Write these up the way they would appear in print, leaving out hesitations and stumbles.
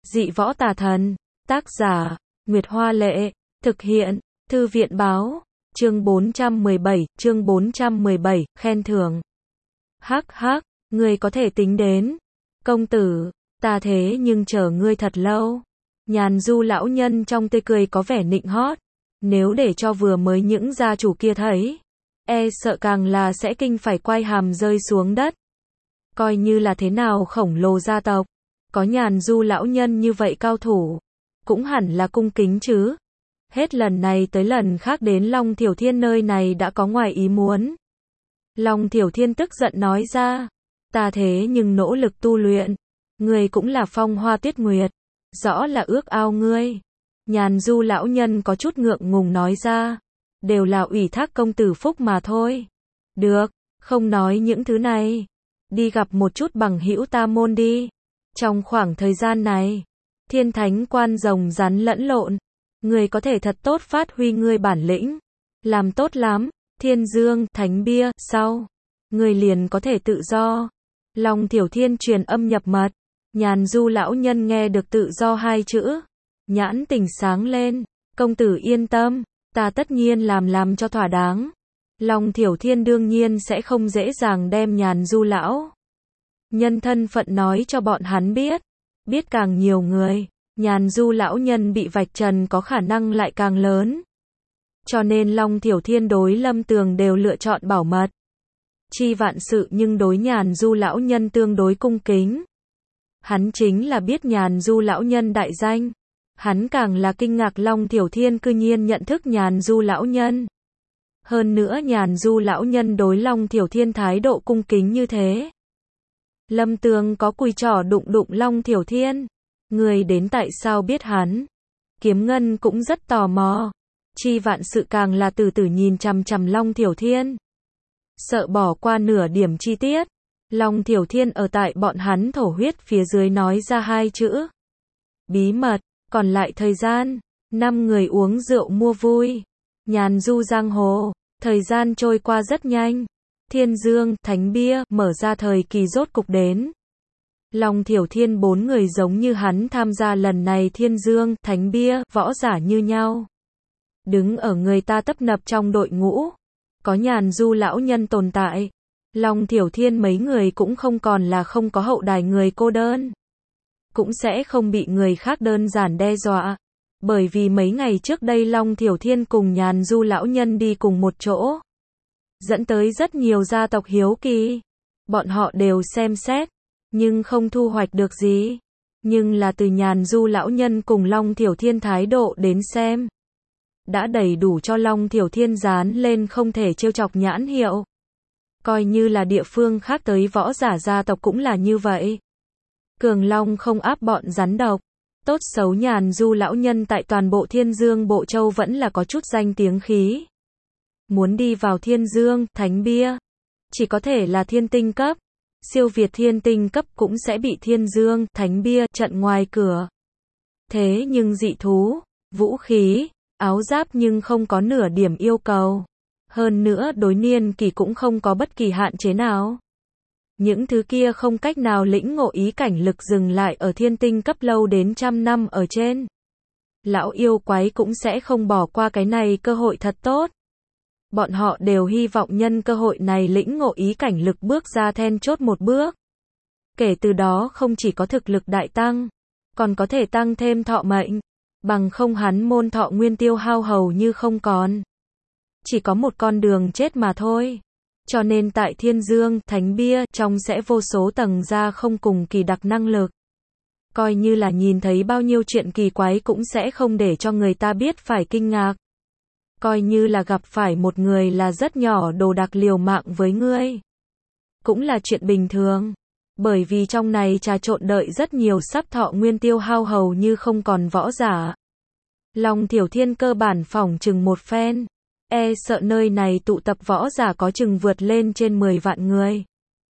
Dị võ tà thần. Tác giả, Nguyệt Hoa Lệ. Thực hiện, Thư viện Báo. Chương 417, khen thưởng. Hắc hắc, ngươi có thể tính đến. Công tử, ta thế nhưng chờ ngươi thật lâu. Nhàn Du lão nhân trong tươi cười có vẻ nịnh hót. Nếu để cho vừa mới những gia chủ kia thấy, sợ càng là sẽ kinh phải quay hàm rơi xuống đất. Coi như là thế nào khổng lồ gia tộc, có Nhàn Du lão nhân như vậy cao thủ, cũng hẳn là cung kính chứ. Hết lần này tới lần khác đến Long Thiểu Thiên nơi này đã có ngoài ý muốn. Long Thiểu Thiên tức giận nói ra, ta thế nhưng nỗ lực tu luyện, ngươi cũng là Phong Hoa Tuyết Nguyệt, rõ là ước ao ngươi. Nhàn Du lão nhân có chút ngượng ngùng nói ra, đều là ủy thác công tử phúc mà thôi. Được, không nói những thứ này, đi gặp một chút bằng hữu ta môn đi. Trong khoảng thời gian này, Thiên Thánh Quan rồng rắn lẫn lộn, ngươi có thể thật tốt phát huy ngươi bản lĩnh, làm tốt lắm. Thiên Dương Thánh Bia sau, ngươi liền có thể tự do. Long Thiểu Thiên truyền âm nhập mật. Nhàn Du lão nhân nghe được tự do hai chữ, nhãn tình sáng lên. Công tử yên tâm, ta tất nhiên làm cho thỏa đáng. Long Thiểu Thiên đương nhiên sẽ không dễ dàng đem Nhàn Du lão nhân thân phận nói cho bọn hắn biết. Biết càng nhiều người, Nhàn Du lão nhân bị vạch trần có khả năng lại càng lớn. Cho nên Long Thiểu Thiên đối Lâm Tường đều lựa chọn bảo mật. Chi vạn sự nhưng đối Nhàn Du lão nhân tương đối cung kính. Hắn chính là biết Nhàn Du lão nhân đại danh. Hắn càng là kinh ngạc Long Thiểu Thiên cư nhiên nhận thức Nhàn Du lão nhân. Hơn nữa Nhàn Du lão nhân đối Long Thiểu Thiên thái độ cung kính như thế. Lâm Tường có cùi trỏ đụng Long Thiểu Thiên. Người đến tại sao biết hắn? Kiếm Ngân cũng rất tò mò. Chi vạn sự càng là từ từ nhìn chằm chằm Long Thiểu Thiên. Sợ bỏ qua nửa điểm chi tiết. Long Thiểu Thiên ở tại bọn hắn thổ huyết phía dưới nói ra hai chữ. Bí mật. Còn lại thời gian, 5 người uống rượu mua vui. Nhàn Du giang hồ. Thời gian trôi qua rất nhanh. Thiên Dương Thánh Bia mở ra thời kỳ rốt cục đến. Long Thiểu Thiên 4 người giống như hắn tham gia lần này Thiên Dương Thánh Bia, võ giả như nhau. Đứng ở người ta tấp nập trong đội ngũ. Có Nhàn Du lão nhân tồn tại. Long Thiểu Thiên mấy người cũng không còn là không có hậu đài người cô đơn. Cũng sẽ không bị người khác đơn giản đe dọa. Bởi vì mấy ngày trước đây Long Thiểu Thiên cùng Nhàn Du lão nhân đi cùng một chỗ. Dẫn tới rất nhiều gia tộc hiếu kỳ. Bọn họ đều xem xét, nhưng không thu hoạch được gì. Nhưng là từ Nhàn Du lão nhân cùng Long Thiểu Thiên thái độ đến xem, đã đầy đủ cho Long Thiểu Thiên dán lên không thể trêu chọc nhãn hiệu. Coi như là địa phương khác tới võ giả gia tộc cũng là như vậy. Cường Long không áp bọn rắn độc. Tốt xấu Nhàn Du lão nhân tại toàn bộ Thiên Dương Bộ Châu vẫn là có chút danh tiếng khí. Muốn đi vào Thiên Dương Thánh Bia, chỉ có thể là thiên tinh cấp. Siêu việt thiên tinh cấp cũng sẽ bị Thiên Dương Thánh Bia chặn ngoài cửa. Thế nhưng dị thú, vũ khí, áo giáp nhưng không có nửa điểm yêu cầu. Hơn nữa đối niên kỳ cũng không có bất kỳ hạn chế nào. Những thứ kia không cách nào lĩnh ngộ ý cảnh lực dừng lại ở thiên tinh cấp lâu đến 100 năm ở trên. Lão yêu quái cũng sẽ không bỏ qua cái này cơ hội thật tốt. Bọn họ đều hy vọng nhân cơ hội này lĩnh ngộ ý cảnh lực bước ra then chốt một bước. Kể từ đó không chỉ có thực lực đại tăng, còn có thể tăng thêm thọ mệnh. Bằng không hắn môn thọ nguyên tiêu hao hầu như không còn. Chỉ có một con đường chết mà thôi. Cho nên tại Thiên Dương Thánh Bia trong sẽ vô số tầng ra không cùng kỳ đặc năng lực. Coi như là nhìn thấy bao nhiêu chuyện kỳ quái cũng sẽ không để cho người ta biết phải kinh ngạc. Coi như là gặp phải một người là rất nhỏ đồ đạc liều mạng với ngươi, cũng là chuyện bình thường. Bởi vì trong này trà trộn đợi rất nhiều sắp thọ nguyên tiêu hao hầu như không còn võ giả. Long Thiểu Thiên cơ bản phỏng chừng một phen. Sợ nơi này tụ tập võ giả có chừng vượt lên trên 10 vạn người.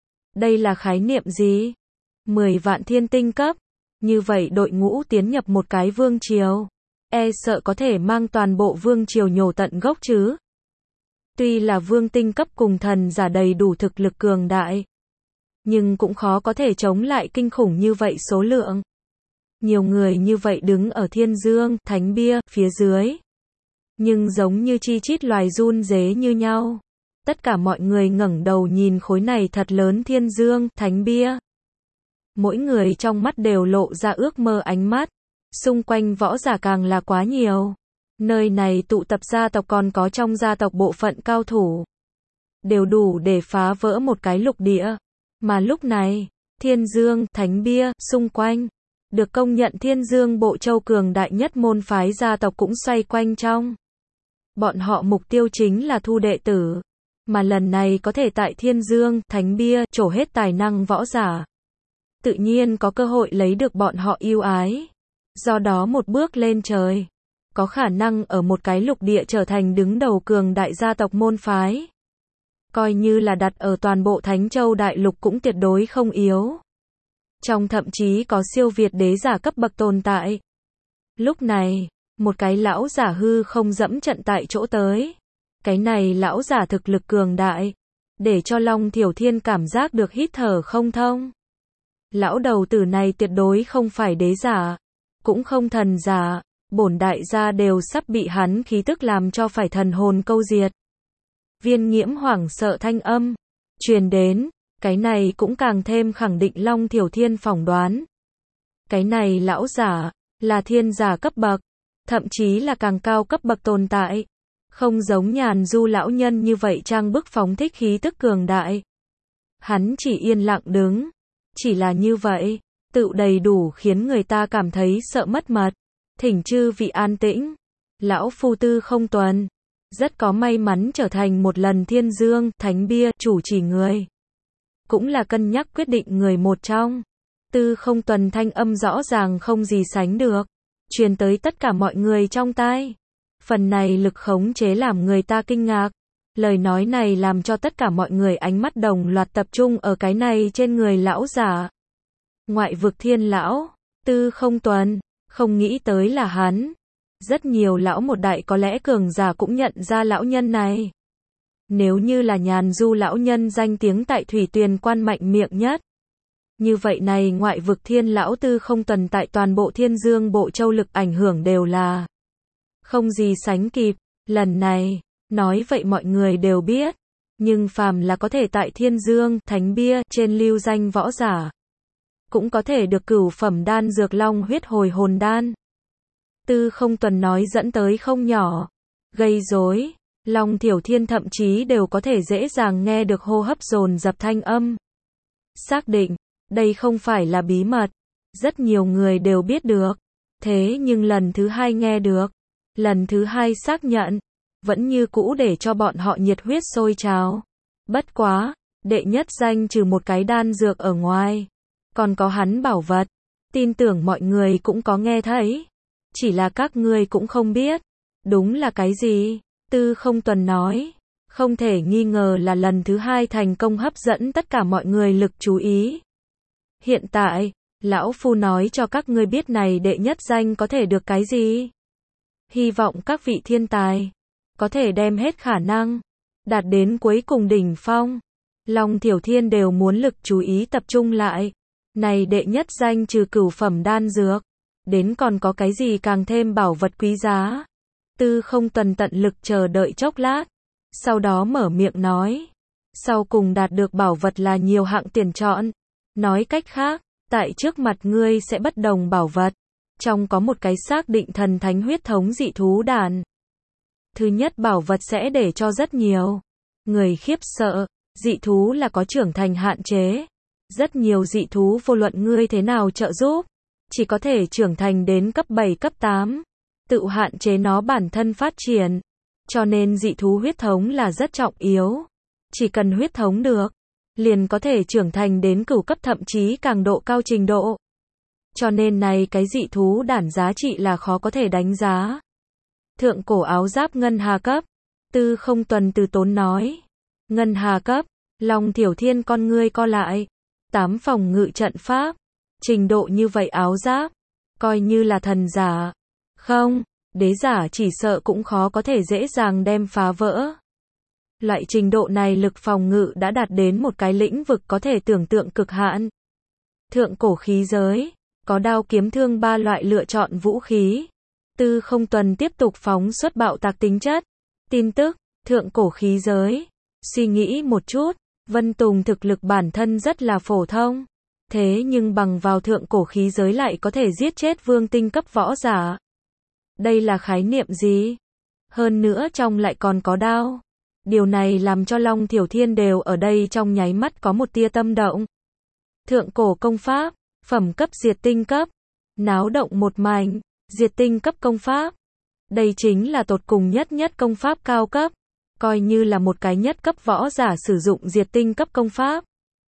Đây là khái niệm gì? 10 vạn thiên tinh cấp. Như vậy đội ngũ tiến nhập một cái vương triều. Sợ có thể mang toàn bộ vương triều nhổ tận gốc chứ. Tuy là vương tinh cấp cùng thần giả đầy đủ thực lực cường đại, nhưng cũng khó có thể chống lại kinh khủng như vậy số lượng. Nhiều người như vậy đứng ở thiên dương, thánh bia, phía dưới. Nhưng giống như chi chít loài run rế như nhau. Tất cả mọi người ngẩng đầu nhìn khối này thật lớn thiên dương, thánh bia. Mỗi người trong mắt đều lộ ra ước mơ ánh mắt. Xung quanh võ giả càng là quá nhiều. Nơi này tụ tập gia tộc còn có trong gia tộc bộ phận cao thủ. Đều đủ để phá vỡ một cái lục địa. Mà lúc này, thiên dương, thánh bia, xung quanh. Được công nhận thiên dương bộ châu cường đại nhất môn phái gia tộc cũng xoay quanh trong. Bọn họ mục tiêu chính là thu đệ tử. Mà lần này có thể tại thiên dương, thánh bia, trổ hết tài năng võ giả. Tự nhiên có cơ hội lấy được bọn họ yêu ái. Do đó một bước lên trời. Có khả năng ở một cái lục địa trở thành đứng đầu cường đại gia tộc môn phái. Coi như là đặt ở toàn bộ Thánh Châu Đại Lục cũng tuyệt đối không yếu. Trong thậm chí có siêu việt đế giả cấp bậc tồn tại. Lúc này, một cái lão giả hư không dẫm trận tại chỗ tới. Cái này lão giả thực lực cường đại. Để cho Long Thiểu Thiên cảm giác được hít thở không thông. Lão đầu tử này tuyệt đối không phải đế giả. Cũng không thần giả. Bổn đại gia đều sắp bị hắn khí tức làm cho phải thần hồn câu diệt. Viên Nghiễm hoảng sợ thanh âm truyền đến, cái này cũng càng thêm khẳng định Long Thiểu Thiên phỏng đoán. Cái này lão giả là thiên giả cấp bậc, thậm chí là càng cao cấp bậc tồn tại, không giống Nhàn Du lão nhân như vậy trang bức phóng thích khí tức cường đại. Hắn chỉ yên lặng đứng, chỉ là như vậy, tự đầy đủ khiến người ta cảm thấy sợ mất mật. Thỉnh chư vị an tĩnh. Lão phu Tư Không Tuần rất có may mắn trở thành một lần thiên dương, thánh bia, chủ trì người. Cũng là cân nhắc quyết định người một trong. Tư Không Tuần thanh âm rõ ràng không gì sánh được. Truyền tới tất cả mọi người trong tai. Phần này lực khống chế làm người ta kinh ngạc. Lời nói này làm cho tất cả mọi người ánh mắt đồng loạt tập trung ở cái này trên người lão giả. Ngoại vực thiên lão, Tư Không Tuần. Không nghĩ tới là hắn. Rất nhiều lão một đại có lẽ cường giả cũng nhận ra lão nhân này. Nếu như là Nhàn Du lão nhân danh tiếng tại Thủy Tuyền Quan mạnh miệng nhất. Như vậy này ngoại vực thiên lão Tư Không Tuần tại toàn bộ thiên dương bộ châu lực ảnh hưởng đều là không gì sánh kịp. Lần này, nói vậy mọi người đều biết. Nhưng phàm là có thể tại thiên dương, thánh bia, trên lưu danh võ giả. Cũng có thể được cửu phẩm đan dược long huyết hồi hồn đan. Tư Không Tuần nói dẫn tới không nhỏ. Gây rối. Long Thiểu Thiên thậm chí đều có thể dễ dàng nghe được hô hấp dồn dập thanh âm. Xác định, đây không phải là bí mật. Rất nhiều người đều biết được. Thế nhưng lần thứ hai nghe được. Lần thứ hai xác nhận. Vẫn như cũ để cho bọn họ nhiệt huyết sôi trào. Bất quá, đệ nhất danh trừ một cái đan dược ở ngoài. Còn có hắn bảo vật. Tin tưởng mọi người cũng có nghe thấy. Chỉ là các ngươi cũng không biết. Đúng là cái gì? Tư Không Tuần nói. Không thể nghi ngờ là lần thứ hai thành công hấp dẫn tất cả mọi người lực chú ý. Hiện tại, lão phu nói cho các ngươi biết này đệ nhất danh có thể được cái gì? Hy vọng các vị thiên tài có thể đem hết khả năng đạt đến cuối cùng đỉnh phong. Long Thiểu Thiên đều muốn lực chú ý tập trung lại. Này đệ nhất danh trừ cửu phẩm đan dược, đến còn có cái gì càng thêm bảo vật quý giá. Tư Không Tuần tận lực chờ đợi chốc lát, sau đó mở miệng nói. Sau cùng đạt được bảo vật là nhiều hạng tiền chọn. Nói cách khác, tại trước mặt ngươi sẽ bất đồng bảo vật. Trong có một cái xác định thần thánh huyết thống dị thú đàn. Thứ nhất bảo vật sẽ để cho rất nhiều người khiếp sợ. Dị thú là có trưởng thành hạn chế. Rất nhiều dị thú vô luận ngươi thế nào trợ giúp, chỉ có thể trưởng thành đến cấp 7 cấp 8. Tự hạn chế nó bản thân phát triển. Cho nên dị thú huyết thống là rất trọng yếu. Chỉ cần huyết thống được, liền có thể trưởng thành đến cửu cấp thậm chí càng độ cao trình độ. Cho nên này cái dị thú đản giá trị là khó có thể đánh giá. Thượng cổ áo giáp ngân hà cấp. Tư Không Tuần từ tốn nói. Ngân hà cấp. Long Thiểu Thiên con ngươi co lại. 8 phòng ngự trận pháp. Trình độ như vậy áo giáp. Coi như là thần giả. Không, đế giả chỉ sợ cũng khó có thể dễ dàng đem phá vỡ. Loại trình độ này lực phòng ngự đã đạt đến một cái lĩnh vực có thể tưởng tượng cực hạn. Thượng cổ khí giới. có đao kiếm thương ba loại lựa chọn vũ khí. Tư Không Tuần tiếp tục phóng xuất bạo tạc tính chất. Tin tức, thượng cổ khí giới. Suy nghĩ một chút, Vân Tùng thực lực bản thân rất là phổ thông. Thế nhưng bằng vào thượng cổ khí giới lại có thể giết chết vương tinh cấp võ giả. Đây là khái niệm gì? Hơn nữa trong lại còn có đao. Điều này làm cho Long Thiểu Thiên đều ở đây trong nháy mắt có một tia tâm động. Thượng cổ công pháp, phẩm cấp diệt tinh cấp. Náo động một mảnh, diệt tinh cấp công pháp. Đây chính là tột cùng nhất công pháp cao cấp. Coi như là một cái nhất cấp võ giả sử dụng diệt tinh cấp công pháp.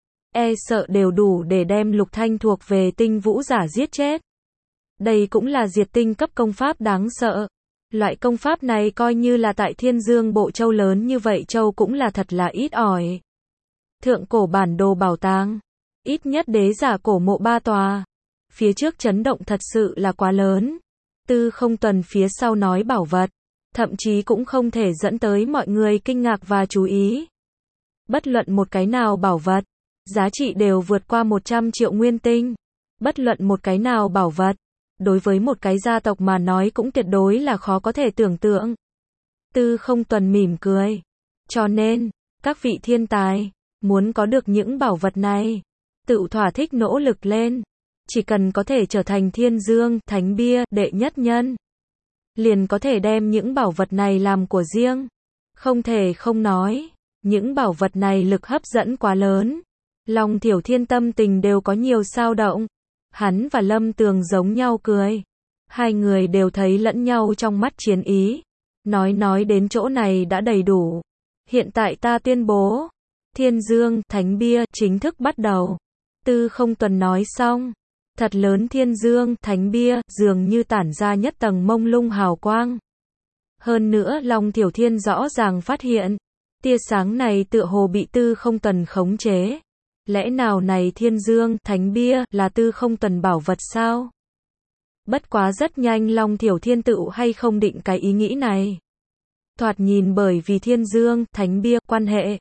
E sợ đều đủ để đem Lục Thanh thuộc về tinh vũ giả giết chết. Đây cũng là diệt tinh cấp công pháp đáng sợ. Loại công pháp này coi như là tại Thiên Dương Bộ Châu lớn như vậy châu cũng là thật là ít ỏi. Thượng cổ bản đồ bảo tàng. Ít nhất đế giả cổ mộ 3 tòa. Phía trước chấn động thật sự là quá lớn. Tư Không Tuần phía sau nói bảo vật. Thậm chí cũng không thể dẫn tới mọi người kinh ngạc và chú ý. Bất luận một cái nào bảo vật, giá trị đều vượt qua 100 triệu nguyên tinh. Bất luận một cái nào bảo vật, đối với một cái gia tộc mà nói cũng tuyệt đối là khó có thể tưởng tượng. Tư Không Tuần mỉm cười. Cho nên, các vị thiên tài, muốn có được những bảo vật này, tự thỏa thích nỗ lực lên. Chỉ cần có thể trở thành Thiên Dương, Thánh Bia, đệ nhất nhân, liền có thể đem những bảo vật này làm của riêng. Không thể không nói, những bảo vật này lực hấp dẫn quá lớn. Long Thiểu Thiên tâm tình đều có nhiều xao động. Hắn và Lâm Tường giống nhau cười. Hai người đều thấy lẫn nhau trong mắt chiến ý. Nói đến chỗ này đã đầy đủ. Hiện tại ta tuyên bố, Thiên Dương, Thánh Bia, chính thức bắt đầu. Tư Không Tuần nói xong. Thật lớn Thiên Dương, Thánh Bia, dường như tản ra nhất tầng mông lung hào quang. Hơn nữa Long Thiểu Thiên rõ ràng phát hiện, tia sáng này tựa hồ bị Tư Không Tuần khống chế. Lẽ nào này Thiên Dương, Thánh Bia, là Tư Không Tuần bảo vật sao? Bất quá rất nhanh Long Thiểu Thiên tự hay không định cái ý nghĩ này. Thoạt nhìn bởi vì Thiên Dương, Thánh Bia, quan hệ.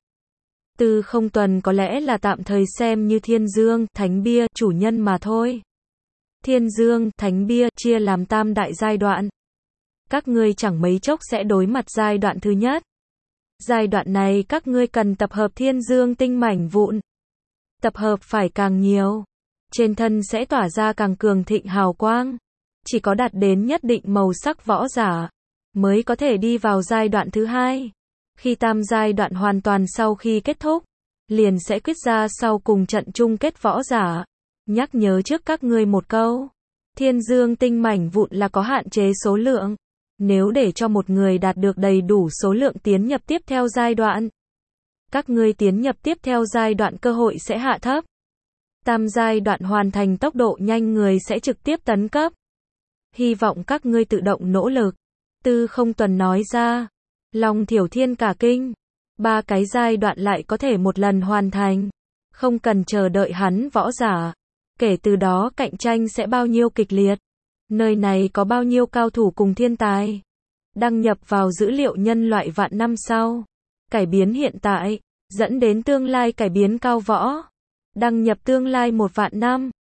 Tư Không Tuần có lẽ là tạm thời xem như Thiên Dương, Thánh Bia, chủ nhân mà thôi. Thiên Dương, Thánh Bia, chia làm tam đại giai đoạn. Các ngươi chẳng mấy chốc sẽ đối mặt giai đoạn thứ nhất. Giai đoạn này các ngươi cần tập hợp Thiên Dương tinh mảnh vụn. Tập hợp phải càng nhiều. Trên thân sẽ tỏa ra càng cường thịnh hào quang. Chỉ có đạt đến nhất định màu sắc võ giả, mới có thể đi vào giai đoạn thứ hai. Khi tam giai đoạn hoàn toàn sau khi kết thúc, liền sẽ quyết ra sau cùng trận chung kết võ giả. Nhắc nhớ trước các ngươi một câu. Thiên Dương tinh mảnh vụn là có hạn chế số lượng. Nếu để cho một người đạt được đầy đủ số lượng tiến nhập tiếp theo giai đoạn, các ngươi tiến nhập tiếp theo giai đoạn cơ hội sẽ hạ thấp. Tam giai đoạn hoàn thành tốc độ nhanh người sẽ trực tiếp tấn cấp. Hy vọng các ngươi tự động nỗ lực. Tư Không Tuần nói ra. Long Thiểu Thiên cả kinh. 3 cái giai đoạn lại có thể một lần hoàn thành. Không cần chờ đợi hắn võ giả. Kể từ đó cạnh tranh sẽ bao nhiêu kịch liệt. Nơi này có bao nhiêu cao thủ cùng thiên tài. Đăng nhập vào dữ liệu nhân loại vạn năm sau. Cải biến hiện tại, dẫn đến tương lai cải biến cao võ. Đăng nhập tương lai 1 vạn năm.